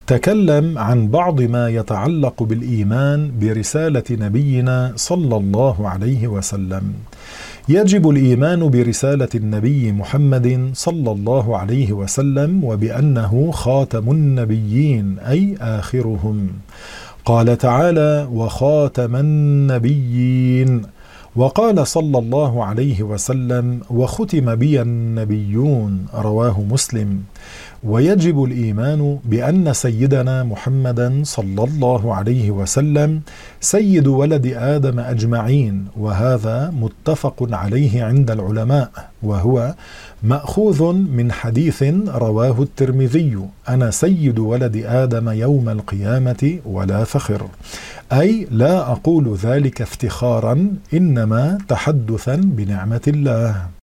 تكلم عن بعض ما يتعلق بالإيمان برسالة نبينا صلى الله عليه وسلم. يجب الإيمان برسالة النبي محمد صلى الله عليه وسلم وبأنه خاتم النبيين أي آخرهم. قال تعالى: وخاتم النبيين. وقال صلى الله عليه وسلم: وختم بي النبيون، رواه مسلم. ويجب الإيمان بأن سيدنا محمدا صلى الله عليه وسلم سيد ولد آدم أجمعين، وهذا متفق عليه عند العلماء، وهو مأخوذ من حديث رواه الترمذي: أنا سيد ولد آدم يوم القيامة ولا فخر، أي لا أقول ذلك افتخارا، إنما تحدثا بنعمة الله.